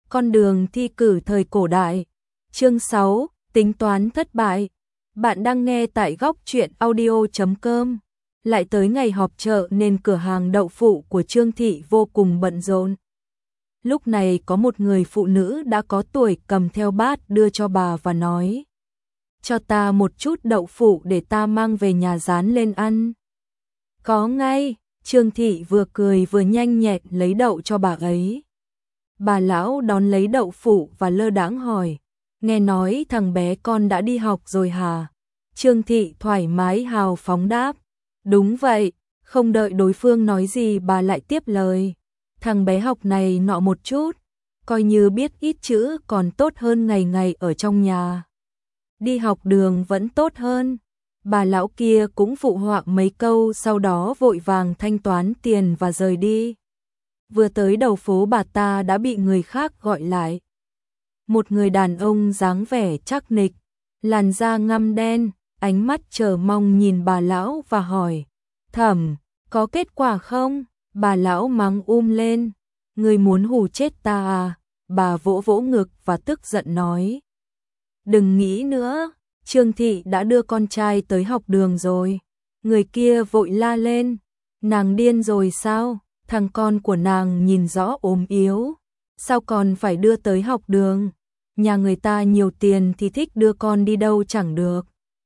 Con đường thi cử thời cổ đại. Chương 6, tính toán thất bại. Bạn đang nghe tại góc truyện audio.com. Lại tới ngày họp chợ nên cửa hàng đậu phụ của Trương Thị vô cùng bận rộn. Lúc này có một người phụ nữ đã có tuổi cầm theo bát đưa cho bà và nói: "Cho ta một chút đậu phụ để ta mang về nhà rán lên ăn." "Có ngay." Trương Thị vừa cười vừa nhanh nhẹn lấy đậu cho bà ấy. Bà lão đón lấy đậu phụ và lơ đãng hỏi: "Nghe nói thằng bé con đã đi học rồi hả?" Trương Thị thoải mái hào phóng đáp: "Đúng vậy." Không đợi đối phương nói gì bà lại tiếp lời: "Thằng bé học này nọ một chút, coi như biết ít chữ còn tốt hơn ngày ngày ở trong nhà. Đi học đường vẫn tốt hơn." Bà lão kia cũng phụ họa mấy câu, sau đó vội vàng thanh toán tiền và rời đi. Vừa tới đầu phố bà ta đã bị người khác gọi lại. Một người đàn ông dáng vẻ chắc nịch, làn da ngăm đen, ánh mắt chờ mong nhìn bà lão và hỏi: "Thẩm, có kết quả không?" Bà lão mắng lên: "Ngươi muốn hù chết ta à?" Bà vỗ vỗ ngực và tức giận nói: "Đừng nghĩ nữa, Trương Thị đã đưa con trai tới học đường rồi." Người kia vội la lên: "Nàng điên rồi sao? Thằng con của nàng nhìn rõ ốm yếu, sao còn phải đưa tới học đường? Nhà người ta nhiều tiền thì thích đưa con đi đâu chẳng được."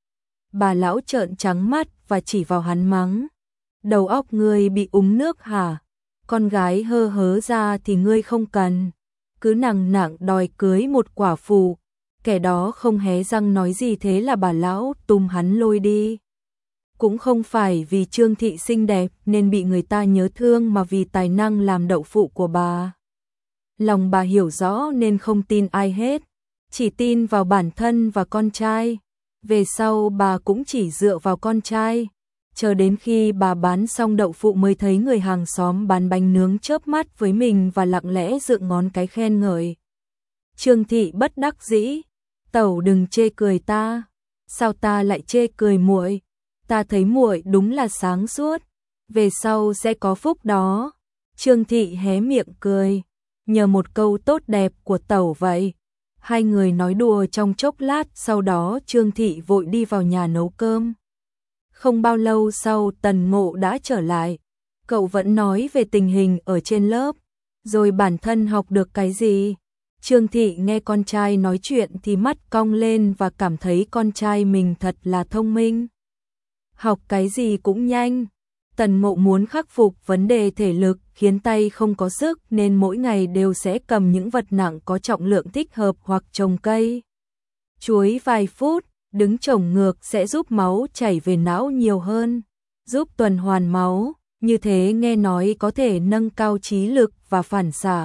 Bà lão trợn trắng mắt và chỉ vào hắn mắng: "Đầu óc ngươi bị uống nước hả? Con gái hơ hớ ra thì ngươi không cần, cứ nằng nặc đòi cưới một quả phụ." Kẻ đó không hé răng nói gì, thế là bà lão tung hắn lôi đi. Cũng không phải vì Trương Thị xinh đẹp nên bị người ta nhớ thương, mà vì tài năng làm đậu phụ của bà. Lòng bà hiểu rõ nên không tin ai hết, chỉ tin vào bản thân và con trai. Về sau bà cũng chỉ dựa vào con trai, chờ đến khi bà bán xong đậu phụ mới thấy người hàng xóm bán bánh nướng chớp mắt với mình và lặng lẽ dựng ngón cái khen ngợi. Trương Thị bất đắc dĩ: "Tẩu đừng chê cười ta." "Sao ta lại chê cười muội? Ta thấy muội đúng là sáng suốt, về sau sẽ có phúc đó." Trương Thị hé miệng cười: "Nhờ một câu tốt đẹp của tẩu vậy." Hai người nói đùa trong chốc lát, sau đó Trương Thị vội đi vào nhà nấu cơm. Không bao lâu sau Tần Ngộ đã trở lại. Cậu vẫn nói về tình hình ở trên lớp, rồi bản thân học được cái gì. Trương Thị nghe con trai nói chuyện thì mắt cong lên và cảm thấy con trai mình thật là thông minh. Học cái gì cũng nhanh. Tần Ngộ muốn khắc phục vấn đề thể lực khiến tay không có sức nên mỗi ngày đều sẽ cầm những vật nặng có trọng lượng thích hợp hoặc trồng cây chuối vài phút. Đứng trồng ngược sẽ giúp máu chảy về não nhiều hơn, giúp tuần hoàn máu, như thế nghe nói có thể nâng cao trí lực và phản xạ.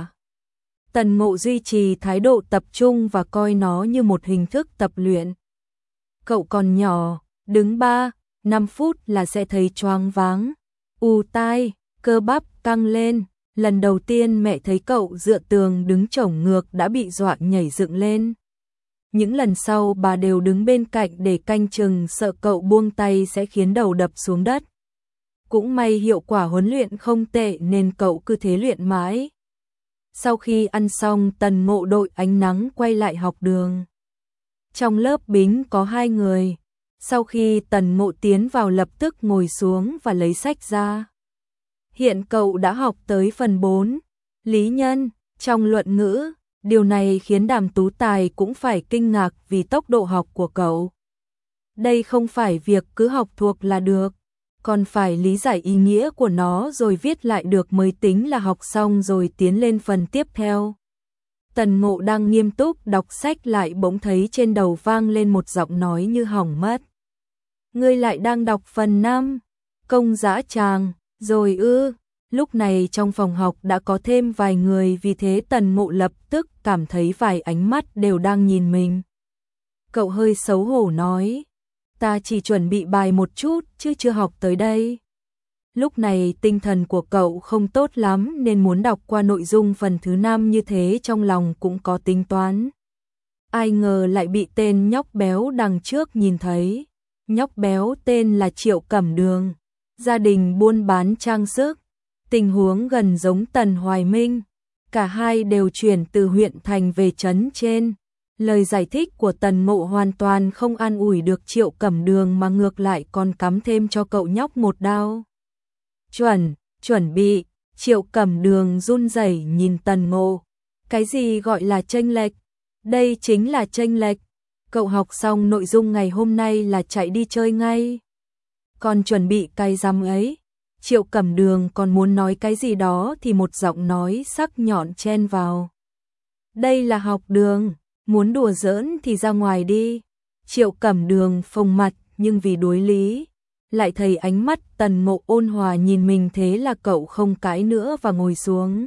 Tần Ngộ duy trì thái độ tập trung và coi nó như một hình thức tập luyện. Cậu còn nhỏ, đứng 3-5 phút là sẽ thấy choáng váng, ù tai, cơ bắp căng lên. Lần đầu tiên mẹ thấy cậu dựa tường đứng chổng ngược đã bị dọa nhảy dựng lên. Những lần sau bà đều đứng bên cạnh để canh chừng, sợ cậu buông tay sẽ khiến đầu đập xuống đất. Cũng may hiệu quả huấn luyện không tệ nên cậu cứ thế luyện mãi. Sau khi ăn xong, Tần Ngộ đội ánh nắng quay lại học đường. Trong lớp Bính có 2 người. Sau khi Tần Ngộ tiến vào lập tức ngồi xuống và lấy sách ra. Hiện cậu đã học tới phần 4, lý nhân, trong luận ngữ. Điều này khiến Đàm Tú Tài cũng phải kinh ngạc vì tốc độ học của cậu. Đây không phải việc cứ học thuộc là được, còn phải lý giải ý nghĩa của nó rồi viết lại được mới tính là học xong rồi tiến lên phần tiếp theo. Tần Ngộ đang nghiêm túc đọc sách lại bỗng thấy trên đầu vang lên một giọng nói như hỏng mất: "Ngươi lại đang đọc phần 5, Công Dã Tràng, rồi ư?" Lúc này trong phòng học đã có thêm vài người, vì thế Tần Ngộ lập tức cảm thấy vài ánh mắt đều đang nhìn mình. Cậu hơi xấu hổ nói: "Ta chỉ chuẩn bị bài một chút chứ chưa học tới đây." Lúc này tinh thần của cậu không tốt lắm nên muốn đọc qua nội dung phần thứ 5 như thế, trong lòng cũng có tính toán. Ai ngờ lại bị tên nhóc béo đằng trước nhìn thấy. Nhóc béo tên là Triệu Cẩm Đường, gia đình buôn bán trang sức. Tình huống gần giống Tần Hoài Minh. Cả hai đều chuyển từ huyện thành về trấn trên. Lời giải thích của Tần Ngộ hoàn toàn không an ủi được Triệu Cẩm Đường mà ngược lại còn cắm thêm cho cậu nhóc một đao. Chuẩn bị, Triệu Cẩm Đường run rẩy nhìn Tần Ngộ. Cái gì gọi là chênh lệch? Đây chính là chênh lệch. Cậu học xong nội dung ngày hôm nay là chạy đi chơi ngay. Còn chuẩn bị cái rắm ấy. Triệu Cẩm Đường còn muốn nói cái gì đó thì một giọng nói sắc nhọn chen vào. Đây là học đường, muốn đùa giỡn thì ra ngoài đi. Triệu Cẩm Đường phồng mặt nhưng vì đối lý. Lại thấy ánh mắt Tần Ngộ ôn hòa nhìn mình, thế là cậu không cãi nữa và ngồi xuống.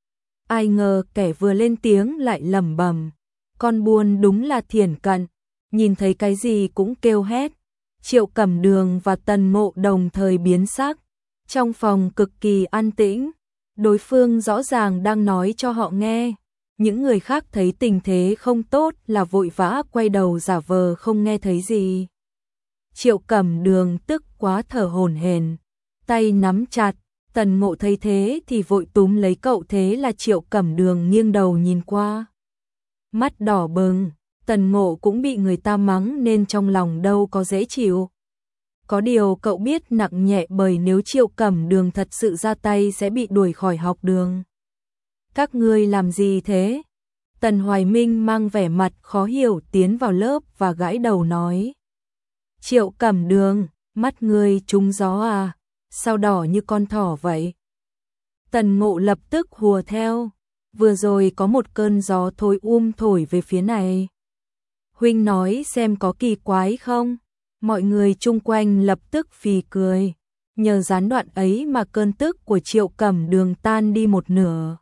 Ai ngờ kẻ vừa lên tiếng lại lẩm bẩm. Con buôn đúng là thiển cận, nhìn thấy cái gì cũng kêu hét. Triệu Cẩm Đường và Tần Ngộ đồng thời biến sắc. Trong phòng cực kỳ an tĩnh, đối phương rõ ràng đang nói cho họ nghe. Những người khác thấy tình thế không tốt là vội vã quay đầu giả vờ không nghe thấy gì. Triệu Cẩm Đường tức quá thở hổn hển, tay nắm chặt. Tần Ngộ thấy thế thì vội túm lấy cậu, thế là Triệu Cẩm Đường nghiêng đầu nhìn qua. Mắt đỏ bừng, Tần Ngộ cũng bị người ta mắng nên trong lòng đâu có dễ chịu. Có điều cậu biết nặng nhẹ, bởi nếu Triệu Cẩm Đường thật sự ra tay sẽ bị đuổi khỏi học đường. Các ngươi làm gì thế? Tần Hoài Minh mang vẻ mặt khó hiểu tiến vào lớp và gãi đầu nói. Triệu Cẩm Đường, mắt ngươi trúng gió à? Sao đỏ như con thỏ vậy? Tần Ngộ lập tức hùa theo. Vừa rồi có một cơn gió thổi về phía này. Huynh nói xem có kỳ quái không? Mọi người chung quanh lập tức phì cười. Nhờ gián đoạn ấy mà cơn tức của Triệu Cẩm Đường tan đi một nửa.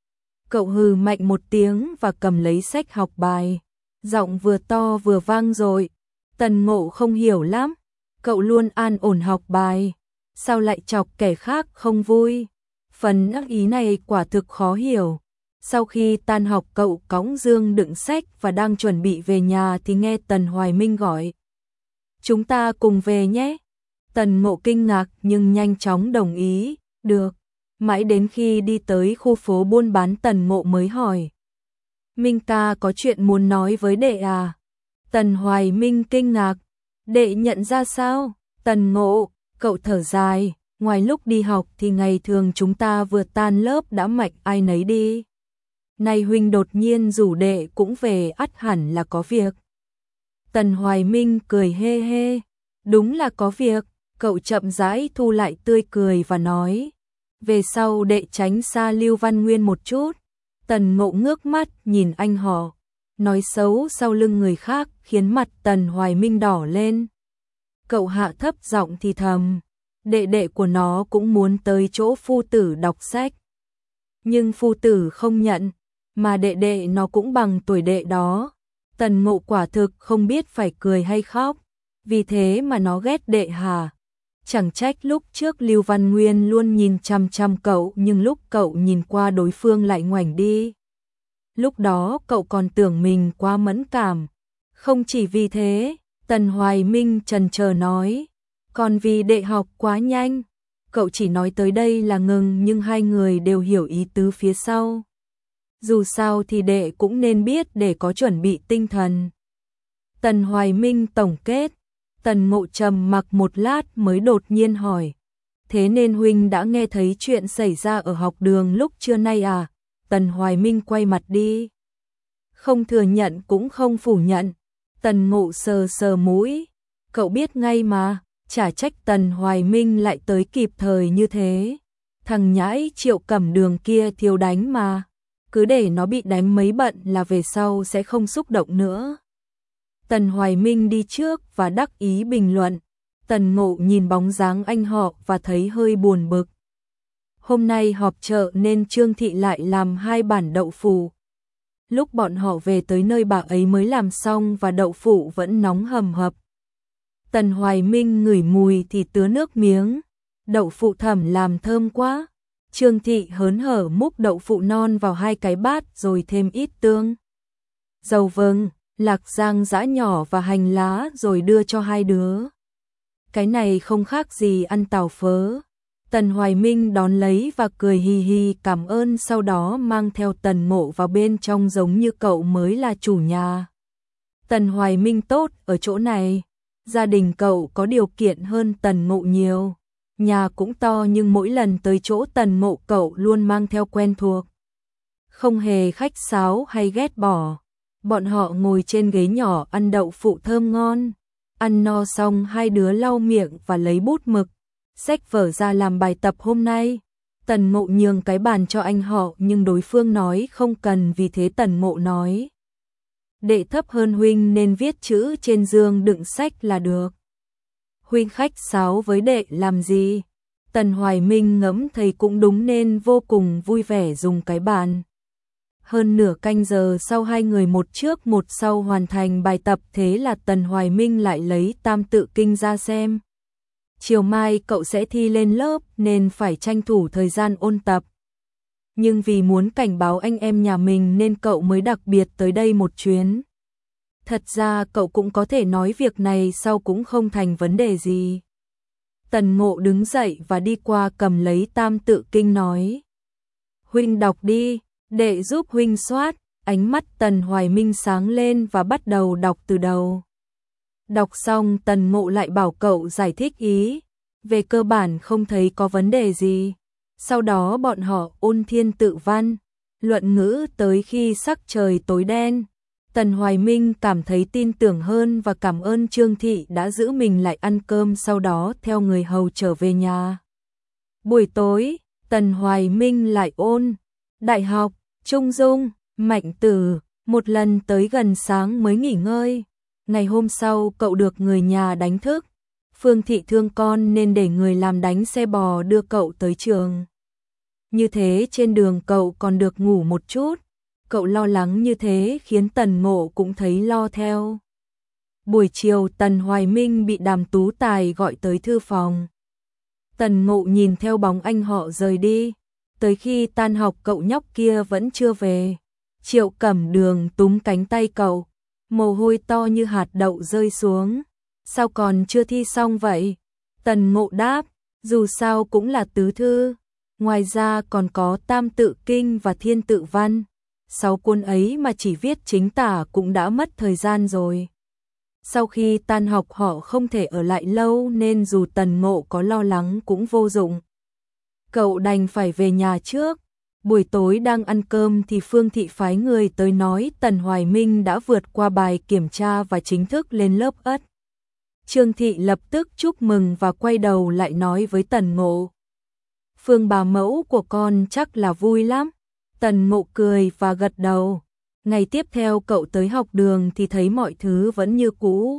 Cậu hừ mạnh một tiếng và cầm lấy sách học bài. Giọng vừa to vừa vang dội. Tần Ngộ không hiểu lắm. Cậu luôn an ổn học bài, sao lại chọc kẻ khác không vui? Phần ác ý này quả thực khó hiểu. Sau khi tan học cậu cõng dương đựng sách và đang chuẩn bị về nhà thì nghe Tần Hoài Minh gọi. Chúng ta cùng về nhé. Tần Ngộ kinh ngạc nhưng nhanh chóng đồng ý. Được. Mãi đến khi đi tới khu phố buôn bán Tần Ngộ mới hỏi. Minh ca có chuyện muốn nói với đệ à? Tần Hoài Minh kinh ngạc. Đệ nhận ra sao? Tần Ngộ, cậu thở dài. Ngoài lúc đi học thì ngày thường chúng ta vừa tan lớp đã mạnh ai nấy đi. Nay huynh đột nhiên rủ đệ cũng về, ắt hẳn là có việc. Tần Hoài Minh cười hê hê. Đúng là có việc. Cậu chậm rãi thu lại tươi cười và nói. Về sau đệ tránh xa Lưu Văn Nguyên một chút. Tần Ngộ ngước mắt nhìn anh họ. Nói xấu sau lưng người khác khiến mặt Tần Hoài Minh đỏ lên. Cậu hạ thấp giọng thì thầm. Đệ đệ của nó cũng muốn tới chỗ phu tử đọc sách. Nhưng phu tử không nhận. Mà đệ đệ nó cũng bằng tuổi đệ đó. Tần Ngộ quả thực không biết phải cười hay khóc. Vì thế mà nó ghét đệ hả? Chẳng trách lúc trước Lưu Văn Nguyên luôn nhìn chăm chăm cậu, nhưng lúc cậu nhìn qua đối phương lại ngoảnh đi. Lúc đó cậu còn tưởng mình quá mẫn cảm. Không chỉ vì thế, Tần Hoài Minh chần chờ nói. Còn vì đệ học quá nhanh. Cậu chỉ nói tới đây là ngừng, nhưng hai người đều hiểu ý tứ phía sau. Dù sao thì đệ cũng nên biết để có chuẩn bị tinh thần. Tần Hoài Minh tổng kết. Tần Ngộ trầm mặc một lát mới đột nhiên hỏi. Thế nên huynh đã nghe thấy chuyện xảy ra ở học đường lúc trưa nay à? Tần Hoài Minh quay mặt đi. Không thừa nhận cũng không phủ nhận. Tần Ngộ sờ sờ mũi. Cậu biết ngay mà. Chả trách Tần Hoài Minh lại tới kịp thời như thế. Thằng nhãi Triệu Cẩm Đường kia thiếu đánh mà. Cứ để nó bị đánh mấy bận là về sau sẽ không xúc động nữa. Tần Hoài Minh đi trước và đắc ý bình luận. Tần Ngộ nhìn bóng dáng anh họ và thấy hơi buồn bực. Hôm nay họp chợ nên Trương Thị lại làm 2 bản đậu phụ. Lúc bọn họ về tới nơi bà ấy mới làm xong và đậu phụ vẫn nóng hầm hập. Tần Hoài Minh ngửi mùi thì tứa nước miếng. Đậu phụ Thẩm làm thơm quá. Trương Thị hớn hở múc đậu phụ non vào 2 cái bát rồi thêm ít tương, dầu vừng, lạc rang giã nhỏ và hành lá rồi đưa cho 2 đứa. Cái này không khác gì ăn tàu phớ. Tần Hoài Minh đón lấy và cười hì hì cảm ơn, sau đó mang theo Tần Ngộ vào bên trong giống như cậu mới là chủ nhà. Tần Hoài Minh tốt ở chỗ này, gia đình cậu có điều kiện hơn Tần Ngộ nhiều. Nhà cũng to nhưng mỗi lần tới chỗ Tần Ngộ cậu luôn mang theo quen thuộc. Không hề khách sáo hay ghét bỏ. Bọn họ ngồi trên ghế nhỏ ăn đậu phụ thơm ngon. Ăn no xong hai đứa lau miệng và lấy bút mực, xách vở ra làm bài tập hôm nay. Tần Ngộ nhường cái bàn cho anh họ nhưng đối phương nói không cần, vì thế Tần Ngộ nói: đệ thấp hơn huynh nên viết chữ trên giường đựng sách là được. Huynh khách sáo với đệ làm gì? Tần Hoài Minh ngẫm thấy cũng đúng nên vô cùng vui vẻ dùng cái bàn. Hơn nửa canh giờ sau hai người một trước một sau hoàn thành bài tập, thế là Tần Hoài Minh lại lấy Tam Tự Kinh ra xem. Chiều mai cậu sẽ thi lên lớp nên phải tranh thủ thời gian ôn tập. Nhưng vì muốn cảnh báo anh em nhà mình nên cậu mới đặc biệt tới đây một chuyến. Thật ra cậu cũng có thể nói việc này sau cũng không thành vấn đề gì. Tần Ngộ đứng dậy và đi qua cầm lấy Tam Tự Kinh nói: huynh đọc đi, đệ giúp huynh soát. Ánh mắt Tần Hoài Minh sáng lên và bắt đầu đọc từ đầu. Đọc xong Tần Ngộ lại bảo cậu giải thích ý. Về cơ bản không thấy có vấn đề gì. Sau đó bọn họ ôn thiên tự văn, luận ngữ tới khi sắc trời tối đen. Tần Hoài Minh cảm thấy tin tưởng hơn và cảm ơn Trương Thị đã giữ mình lại ăn cơm, sau đó theo người hầu trở về nhà. Buổi tối, Tần Hoài Minh lại ôn đại học, Trung Dung, Mạnh Tử, một lần tới gần sáng mới nghỉ ngơi. Ngày hôm sau cậu được người nhà đánh thức. Phương Thị thương con nên để người làm đánh xe bò đưa cậu tới trường. Như thế trên đường cậu còn được ngủ một chút. Cậu lo lắng như thế khiến Tần Ngộ cũng thấy lo theo. Buổi chiều Tần Hoài Minh bị Đàm Tú Tài gọi tới thư phòng. Tần Ngộ nhìn theo bóng anh họ rời đi. Tới khi tan học cậu nhóc kia vẫn chưa về. Triệu Cẩm Đường túm cánh tay cậu, mồ hôi to như hạt đậu rơi xuống. Sao còn chưa thi xong vậy? Tần Ngộ đáp, dù sao cũng là tứ thư. Ngoài ra còn có Tam Tự Kinh và Thiên Tự Văn. 6 cuốn ấy mà chỉ viết chính tả cũng đã mất thời gian rồi. Sau khi tan học họ không thể ở lại lâu nên dù Tần Ngộ có lo lắng cũng vô dụng. Cậu đành phải về nhà trước. Buổi tối đang ăn cơm thì Phương Thị phái người tới nói Tần Hoài Minh đã vượt qua bài kiểm tra và chính thức lên lớp ất. Trương Thị lập tức chúc mừng và quay đầu lại nói với Tần Ngộ: Phương bà mẫu của con chắc là vui lắm. Tần Ngộ cười và gật đầu. Ngày tiếp theo cậu tới học đường thì thấy mọi thứ vẫn như cũ.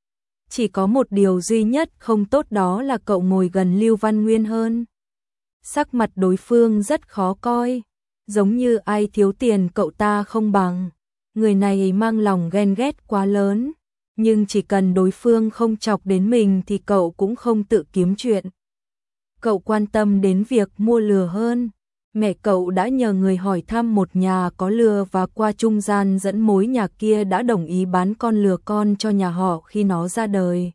Chỉ có một điều duy nhất không tốt, đó là cậu ngồi gần Lưu Văn Nguyên hơn. Sắc mặt đối phương rất khó coi, giống như ai thiếu tiền cậu ta không bằng. Người này mang lòng ghen ghét quá lớn, nhưng chỉ cần đối phương không chọc đến mình thì cậu cũng không tự kiếm chuyện. Cậu quan tâm đến việc mua lừa hơn. Mẹ cậu đã nhờ người hỏi thăm một nhà có lừa và qua trung gian dẫn mối nhà kia đã đồng ý bán con lừa con cho nhà họ khi nó ra đời.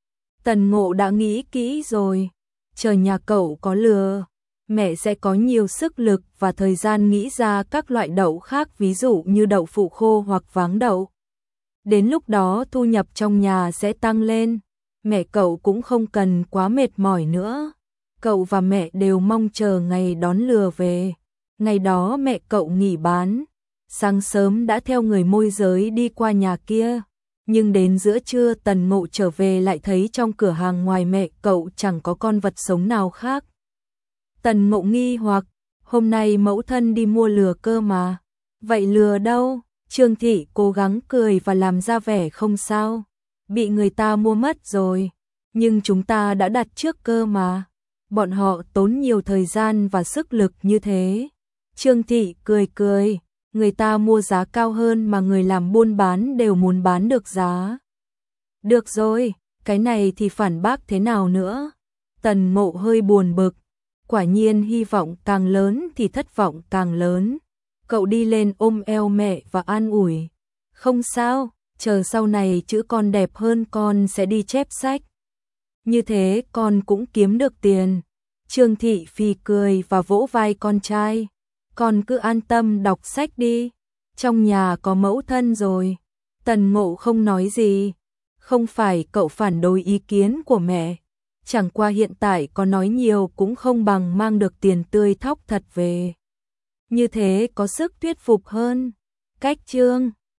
Tần Ngộ đã nghĩ kỹ rồi, chờ nhà cậu có lừa, mẹ sẽ có nhiều sức lực và thời gian nghĩ ra các loại đậu khác, ví dụ như đậu phụ khô hoặc váng đậu. Đến lúc đó thu nhập trong nhà sẽ tăng lên, mẹ cậu cũng không cần quá mệt mỏi nữa. Cậu và mẹ đều mong chờ ngày đón lừa về. Ngày đó mẹ cậu nghỉ bán, sáng sớm đã theo người môi giới đi qua nhà kia. Nhưng đến giữa trưa Tần Ngộ trở về lại thấy trong cửa hàng ngoài mẹ cậu chẳng có con vật sống nào khác. Tần Ngộ nghi hoặc, hôm nay mẫu thân đi mua lừa cơ mà. Vậy lừa đâu? Trương Thị cố gắng cười và làm ra vẻ không sao. Bị người ta mua mất rồi. Nhưng chúng ta đã đặt trước cơ mà. Bọn họ tốn nhiều thời gian và sức lực như thế. Trương Thị cười cười, người ta mua giá cao hơn mà người làm buôn bán đều muốn bán được giá. Được rồi, cái này thì phản bác thế nào nữa? Tần Ngộ hơi buồn bực, quả nhiên hy vọng càng lớn thì thất vọng càng lớn. Cậu đi lên ôm eo mẹ và an ủi, không sao, chờ sau này chữ con đẹp hơn con sẽ đi chép sách. Như thế con cũng kiếm được tiền. Trương Thị phì cười và vỗ vai con trai. Con cứ an tâm đọc sách đi. Trong nhà có mẫu thân rồi. Tần Ngộ không nói gì. Không phải cậu phản đối ý kiến của mẹ. Chẳng qua hiện tại có nói nhiều cũng không bằng mang được tiền tươi thóc thật về. Như thế có sức thuyết phục hơn. Cách chương